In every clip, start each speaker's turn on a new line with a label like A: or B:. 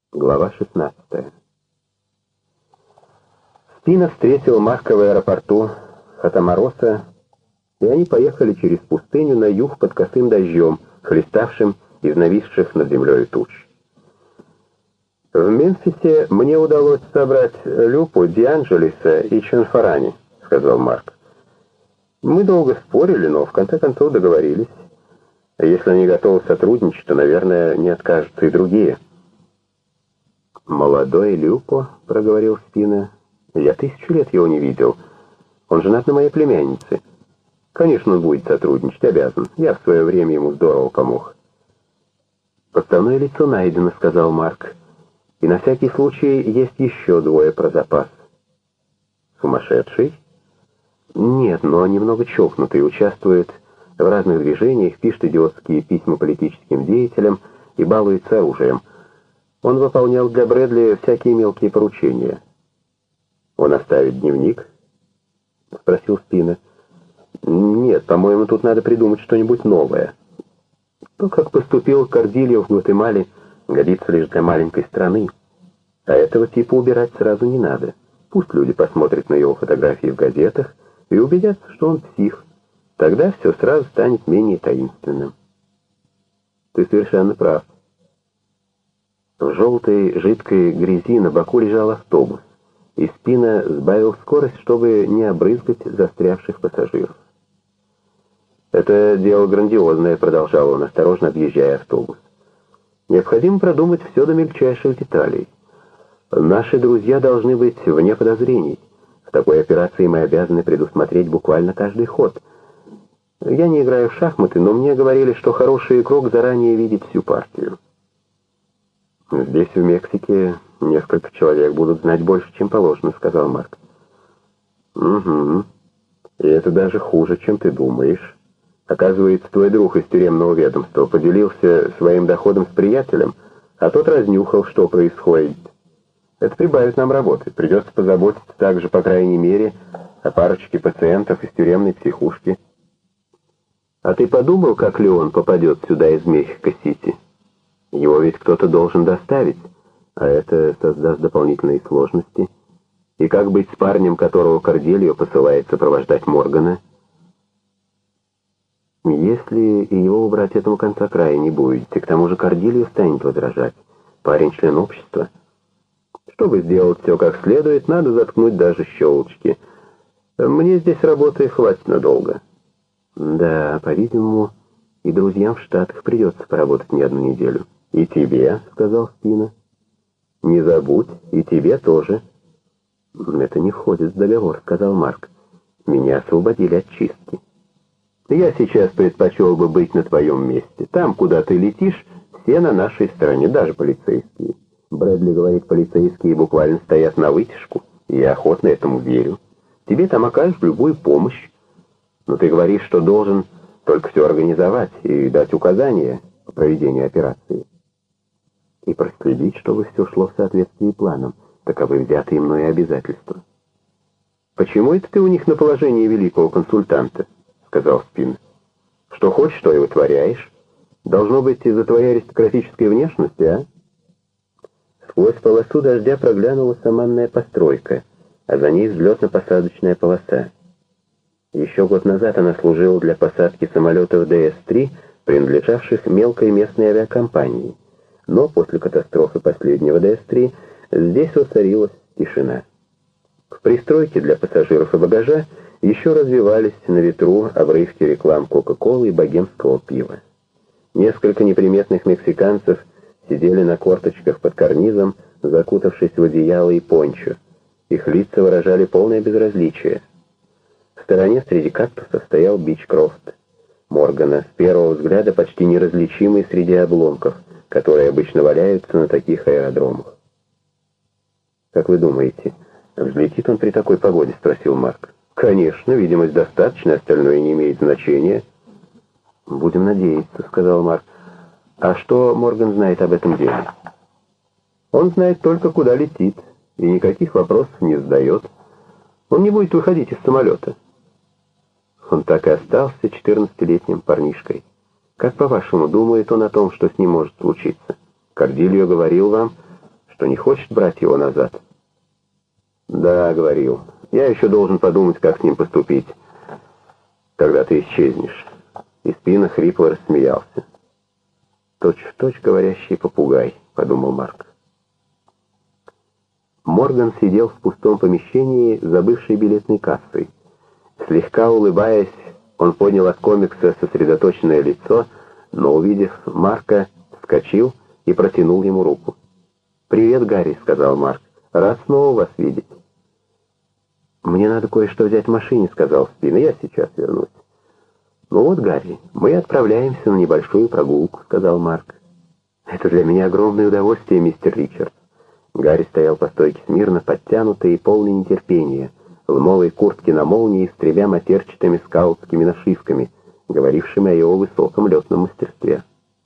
A: Глава 16. Спина встретил Марка в аэропорту Хатамароса, и они поехали через пустыню на юг под косым дождем, хлеставшим из нависших над землей туч. «В Мемфисе мне удалось собрать Люпу, Дианджелиса и Чанфарани», — сказал Марк. «Мы долго спорили, но в конце концов договорились. Если они готовы сотрудничать, то, наверное, не откажутся и другие». «Молодой Люпо», — проговорил Спина, — «я 1000 лет его не видел. Он женат на моей племяннице. Конечно, он будет сотрудничать, обязан. Я в свое время ему здорово помог». «Подставное лицо найдено», — сказал Марк. «И на всякий случай есть еще 2 про запас». «Сумасшедший?» «Нет, но немного чокнутый, участвует в разных движениях, пишет идиотские письма политическим деятелям и балуется оружием. Он выполнял для Брэдли всякие мелкие поручения». «Он оставит дневник?» — спросил Спина. «Нет, по-моему, тут надо придумать что-нибудь новое. То, как поступил Кордильо в Гватемале, годится лишь для маленькой страны. А этого типа убирать сразу не надо. Пусть люди посмотрят на его фотографии в газетах и убедятся, что он псих. Тогда все сразу станет менее таинственным». «Ты совершенно прав». В желтой жидкой грязи на боку лежал автобус, и Спина сбавил скорость, чтобы не обрызгать застрявших пассажиров. «Это дело грандиозное», — продолжал он, осторожно объезжая автобус. «Необходимо продумать все до мельчайших деталей. Наши друзья должны быть вне подозрений. В такой операции мы обязаны предусмотреть буквально каждый ход. Я не играю в шахматы, но мне говорили, что хороший игрок заранее видит всю партию». «Здесь, в Мексике, несколько человек будут знать больше, чем положено», — сказал Марк. «Угу. И это даже хуже, чем ты думаешь. Оказывается, твой друг из тюремного ведомства поделился своим доходом с приятелем, а тот разнюхал, что происходит. Это прибавит нам работы. Придется позаботиться также, по крайней мере, о парочке пациентов из тюремной психушки». «А ты подумал, как Леон попадет сюда из Мехико-Сити? Его ведь кто-то должен доставить, а это создаст дополнительные сложности. И как быть с парнем, которого Кордильо посылает сопровождать Моргана? Если и его убрать, этому конца края не будете. К тому же Кордильо станет возражать. Парень член общества. Чтобы сделать все как следует, надо заткнуть даже щелочки. Мне здесь работы хватит надолго». «Да, по-видимому, и друзьям в Штатах придется поработать не одну неделю». «И тебе», — сказал Спина. «Не забудь, и тебе тоже». «Это не входит в договор», — сказал Марк. «Меня освободили от чистки. Я сейчас предпочел бы быть на твоем месте. Там, куда ты летишь, все на нашей стороне, даже полицейские. Брэдли говорит, полицейские буквально стоят на вытяжку, и я охотно этому верю. Тебе там окажут любую помощь. Но ты говоришь, что должен только все организовать и дать указания по проведению операции. И проследить, чтобы все шло в соответствии планом. Таковы взятые мной обязательства». «Почему это ты у них на положении великого консультанта?» — сказал Спин. «Что хочешь, то и вытворяешь. Должно быть из-за твоей аристократической внешности, а?» Сквозь полосу дождя проглянула саманная постройка, а за ней взлетно-посадочная полоса. Еще год назад она служила для посадки самолетов ДС-3, принадлежавших мелкой местной авиакомпании. Но после катастрофы последнего ДС-3 здесь воцарилась тишина. В пристройке для пассажиров и багажа еще развивались на ветру обрывки реклам Кока-Колы и богемского пива. Несколько неприметных мексиканцев сидели на корточках под карнизом, закутавшись в одеяло и пончо. Их лица выражали полное безразличие. В стороне среди кактусов стоял Бичкрофт Моргана, с первого взгляда почти неразличимый среди обломков, которые обычно валяются на таких аэродромах. «Как вы думаете, взлетит он при такой погоде?» — спросил Марк. «Конечно, видимость достаточно, остальное не имеет значения». «Будем надеяться», — сказал Марк. «А что Морган знает об этом деле?» «Он знает только, куда летит, и никаких вопросов не задает. Он не будет выходить из самолета». Он так и остался 14-летним парнишкой. Как, по-вашему, думает он о том, что с ним может случиться? Кордильо говорил вам, что не хочет брать его назад. Да, говорил. Я еще должен подумать, как с ним поступить, когда ты исчезнешь. И Спина хрипло рассмеялся. Точь-в-точь говорящий попугай, подумал Марк. Морган сидел в пустом помещении за бывшей билетной кассой. Слегка улыбаясь, он поднял от комикса сосредоточенное лицо, но, увидев Марка, вскочил и протянул ему руку. «Привет, Гарри», — сказал Марк. «Рад снова вас видеть». «Мне надо кое-что взять в машине», — сказал Спина. «Я сейчас вернусь». «Ну вот, Гарри, мы отправляемся на небольшую прогулку», — сказал Марк. «Это для меня огромное удовольствие, мистер Ричард». Гарри стоял по стойке смирно, подтянутый и полный нетерпения, в льмовой куртке на молнии с тремя матерчатыми скаутскими нашивками, говорившими о его высоком летном мастерстве.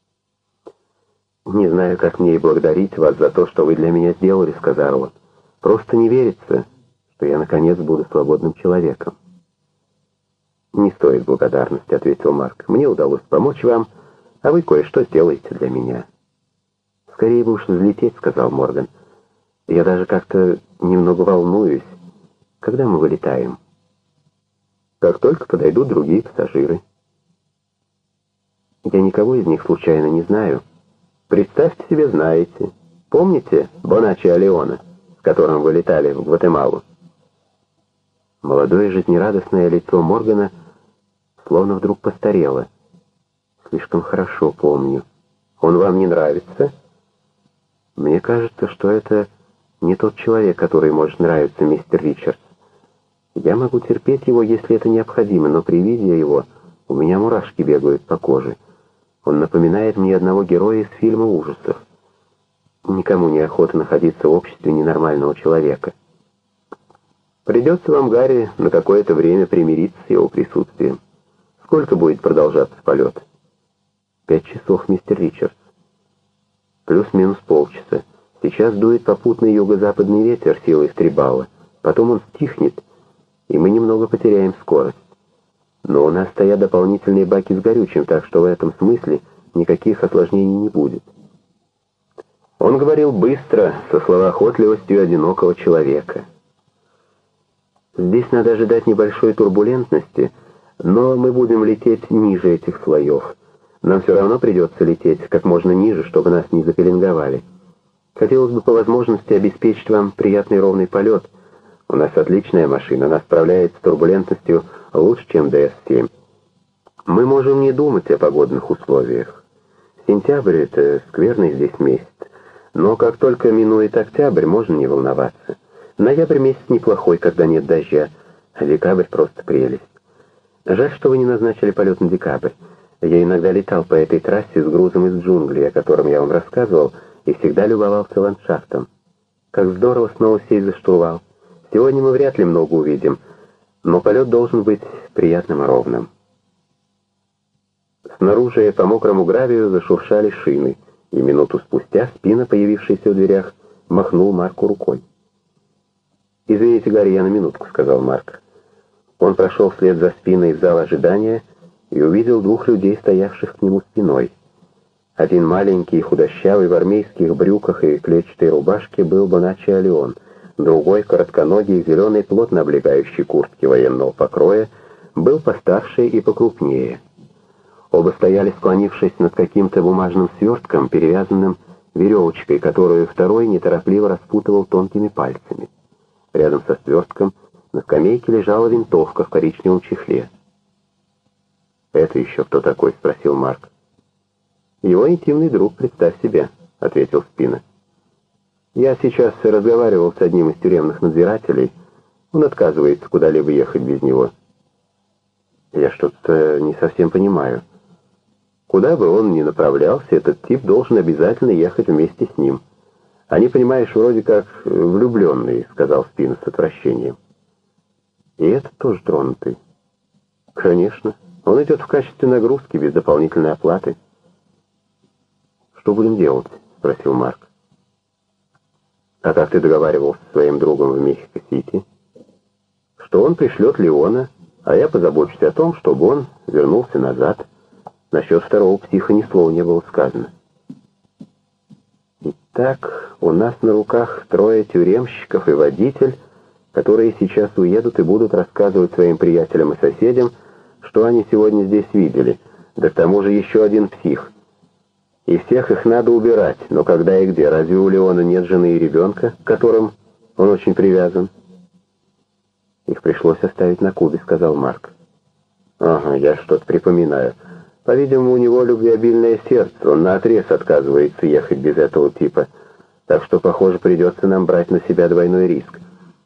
A: «Не знаю, как мне и благодарить вас за то, что вы для меня сделали», — сказал он. «Просто не верится, что я, наконец, буду свободным человеком». «Не стоит благодарности», — ответил Марк. «Мне удалось помочь вам, а вы кое-что сделаете для меня». «Скорее бы уж взлететь», — сказал Морган. «Я даже как-то немного волнуюсь. Когда мы вылетаем?» «Как только подойдут другие пассажиры». «Я никого из них случайно не знаю». «Представьте себе, знаете. Помните Боначчо Леона, с которым вы летали в Гватемалу?» Молодое жизнерадостное лицо Моргана словно вдруг постарело. «Слишком хорошо помню. Он вам не нравится?» «Мне кажется, что это не тот человек, который может нравиться, мистер Ричардс. Я могу терпеть его, если это необходимо, но при виде его у меня мурашки бегают по коже. Он напоминает мне одного героя из фильма ужасов. Никому не охота находиться в обществе ненормального человека». «Придется вам, Гарри, на какое-то время примириться с его присутствием. Сколько будет продолжаться полет?» 5 часов, мистер Ричардс. Плюс-минус полчаса. Сейчас дует попутный юго-западный ветер силой в 3 балла. Потом он стихнет, и мы немного потеряем скорость. Но у нас стоят дополнительные баки с горючим, так что в этом смысле никаких осложнений не будет. Он говорил быстро, со словоохотливостью одинокого человека. Здесь надо ожидать небольшой турбулентности, но мы будем лететь ниже этих слоев. Нам все равно придется лететь как можно ниже, чтобы нас не запеленговали. Хотелось бы по возможности обеспечить вам приятный ровный полет. У нас отличная машина, она справляется с турбулентностью лучше, чем DS-7. Мы можем не думать о погодных условиях. Сентябрь — это скверный здесь месяц. Но как только минует октябрь, можно не волноваться. Ноябрь месяц неплохой, когда нет дождя, а декабрь просто прелесть. Жаль, что вы не назначили полет на декабрь. Я иногда летал по этой трассе с грузом из джунглей, о котором я вам рассказывал, и всегда любовался ландшафтом. Как здорово снова сесть за штурвал. Сегодня мы вряд ли много увидим, но полет должен быть приятным и ровным. Снаружи по мокрому гравию зашуршали шины, и минуту спустя Спина, появившийся в дверях, махнул Марку рукой. «Извините, Гарри, я на минутку», — сказал Марк. Он прошел вслед за Спиной в зал ожидания и увидел 2 людей, стоявших к нему спиной. Один маленький, худощавый, в армейских брюках и клетчатой рубашке был Боначчо Леон, другой, коротконогий, в зеленой, плотно облегающей куртке военного покроя, был постарше и покрупнее. Оба стояли, склонившись над каким-то бумажным свертком, перевязанным веревочкой, которую второй неторопливо распутывал тонкими пальцами. Рядом со свертком на скамейке лежала винтовка в коричневом чехле. «Это еще кто такой?» — спросил Марк. «Его интимный друг, представь себе», — ответил Спина. «Я сейчас разговаривал с одним из тюремных надзирателей. Он отказывается куда-либо ехать без него». «Я что-то не совсем понимаю. Куда бы он ни направлялся, этот тип должен обязательно ехать вместе с ним. Они, понимаешь, вроде как влюбленные», — сказал Спина с отвращением. «И этот тоже тронутый?» «Конечно. Он идет в качестве нагрузки, без дополнительной оплаты». «Что будем делать?» — спросил Марк. «А как ты договаривался со своим другом в Мехико-Сити?» «Что он пришлет Леона, а я позабочусь о том, чтобы он вернулся назад. Насчет второго психа ни слова не было сказано». «Итак, У нас на руках 3 тюремщиков и водитель, которые сейчас уедут и будут рассказывать своим приятелям и соседям, что они сегодня здесь видели. Да к тому же еще один псих. И всех их надо убирать, но когда и где? Разве у Леона нет жены и ребенка, к которым он очень привязан? Их пришлось оставить на Кубе, сказал Марк. Ага, я что-то припоминаю. По-видимому, у него любвеобильное сердце, он наотрез отказывается ехать без этого типа. Так что, похоже, придется нам брать на себя двойной риск.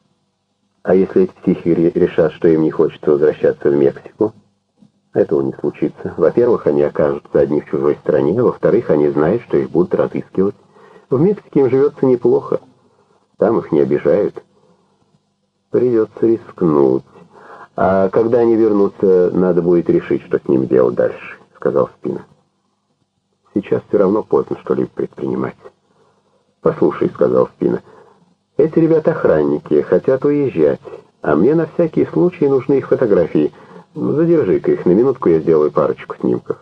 A: А если эти психи решат, что им не хочется возвращаться в Мексику? Этого не случится. Во-первых, они окажутся одни в чужой стране, во-вторых, они знают, что их будут разыскивать. В Мексике им живется неплохо. Там их не обижают. Придется рискнуть. А когда они вернутся, надо будет решить, что с ними делать дальше, сказал Спина. Сейчас все равно поздно что-либо предпринимать. «Послушай», — сказал Спина, — «эти ребята-охранники хотят уезжать, а мне на всякий случай нужны их фотографии. Задержи-ка их, на минутку я сделаю парочку снимков».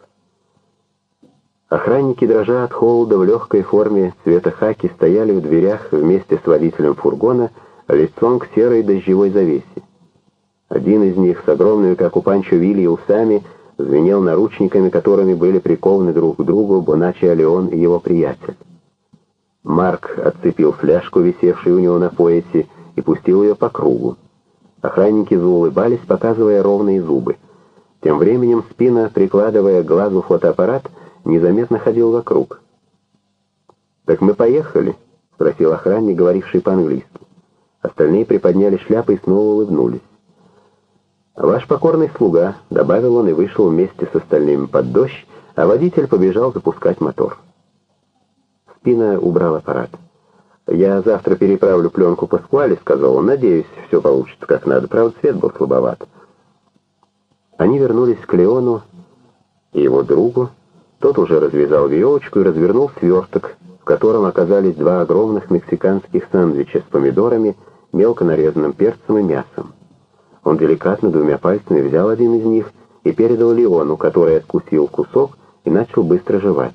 A: Охранники, дрожа от холода, в легкой форме цвета хаки, стояли в дверях вместе с водителем фургона, лицом к серой дождевой завесе. Один из них, с огромными, как у Панчо Вилья, усами, звенел наручниками, которыми были прикованы друг к другу Боначчо Леон и его приятель. Марк отцепил фляжку, висевшую у него на поясе, и пустил ее по кругу. Охранники заулыбались, показывая ровные зубы. Тем временем Спина, прикладывая к глазу фотоаппарат, незаметно ходил вокруг. «Так мы поехали?» — спросил охранник, говоривший по-английски. Остальные приподняли шляпы и снова улыбнулись. «Ваш покорный слуга», — добавил он и вышел вместе с остальными под дождь, а водитель побежал запускать мотор. Спина убрал аппарат. «Я завтра переправлю пленку Паскуале», — сказал он. «Надеюсь, все получится как надо. Правда, свет был слабоват». Они вернулись к Леону и его другу. Тот уже развязал веревочку и развернул сверток, в котором оказались 2 огромных мексиканских сэндвича с помидорами, мелко нарезанным перцем и мясом. Он деликатно 2 пальцами взял один из них и передал Леону, который откусил кусок и начал быстро жевать.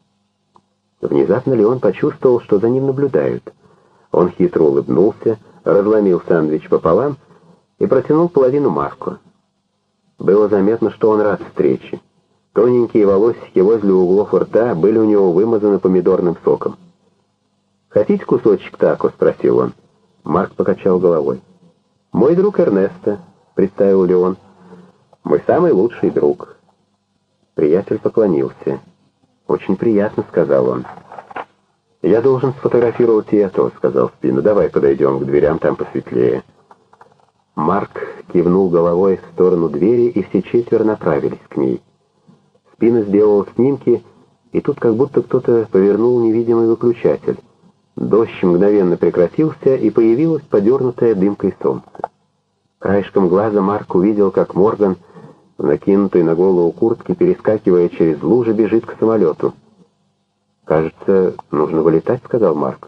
A: Внезапно Леон почувствовал, что за ним наблюдают. Он хитро улыбнулся, разломил сэндвич пополам и протянул половину Марку. Было заметно, что он рад встрече. Тоненькие волосики возле углов рта были у него вымазаны помидорным соком. «Хотите кусочек тако?» — спросил он. Марк покачал головой. «Мой друг Эрнесто», — представил Леон. «Мой самый лучший друг». Приятель поклонился. «Очень приятно», — сказал он. «Я должен сфотографировать и это», — сказал Спина. «Давай подойдем к дверям, там посветлее». Марк кивнул головой в сторону двери, и все 4 направились к ней. Спина сделал снимки, и тут как будто кто-то повернул невидимый выключатель. Дождь мгновенно прекратился, и появилось подернутое дымкой солнце. Краешком глаза Марк увидел, как Морган, накинутой на голову куртки, перескакивая через лужи, бежит к самолету. «Кажется, нужно вылетать», — сказал Марк.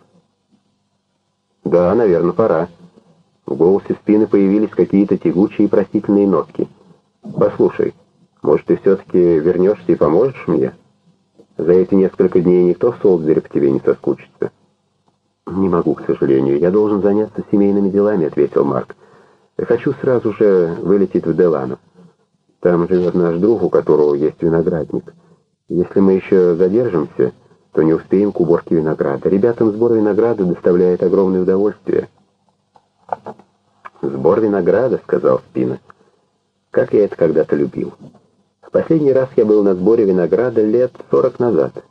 A: «Да, наверное, пора». В голосе Спины появились какие-то тягучие и просительные нотки. «Послушай, может, ты все-таки вернешься и поможешь мне? За эти несколько дней никто в Солсбери по тебе не соскучится». «Не могу, к сожалению. Я должен заняться семейными делами», — ответил Марк. «Я хочу сразу же вылететь в Делано. Там живет наш друг, у которого есть виноградник. Если мы еще задержимся, то не успеем к уборке винограда. Ребятам сбор винограда доставляет огромное удовольствие». «Сбор винограда», — сказал Спина. «Как я это когда-то любил. В последний раз я был на сборе винограда лет 40 назад».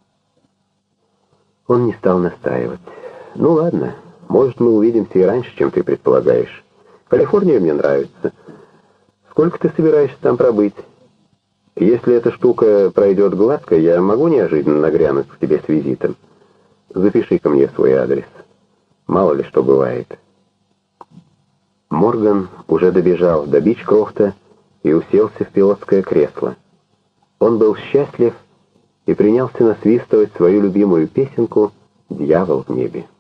A: Он не стал настаивать. «Ну ладно, может, мы увидимся и раньше, чем ты предполагаешь. Калифорния мне нравится. Сколько ты собираешься там пробыть? Если эта штука пройдет гладко, я могу неожиданно нагрянуть к тебе с визитом. Запиши-ка мне свой адрес. Мало ли что бывает». Морган уже добежал до Бичкрофта и уселся в пилотское кресло. Он был счастлив и принялся насвистывать свою любимую песенку «Дьявол в небе».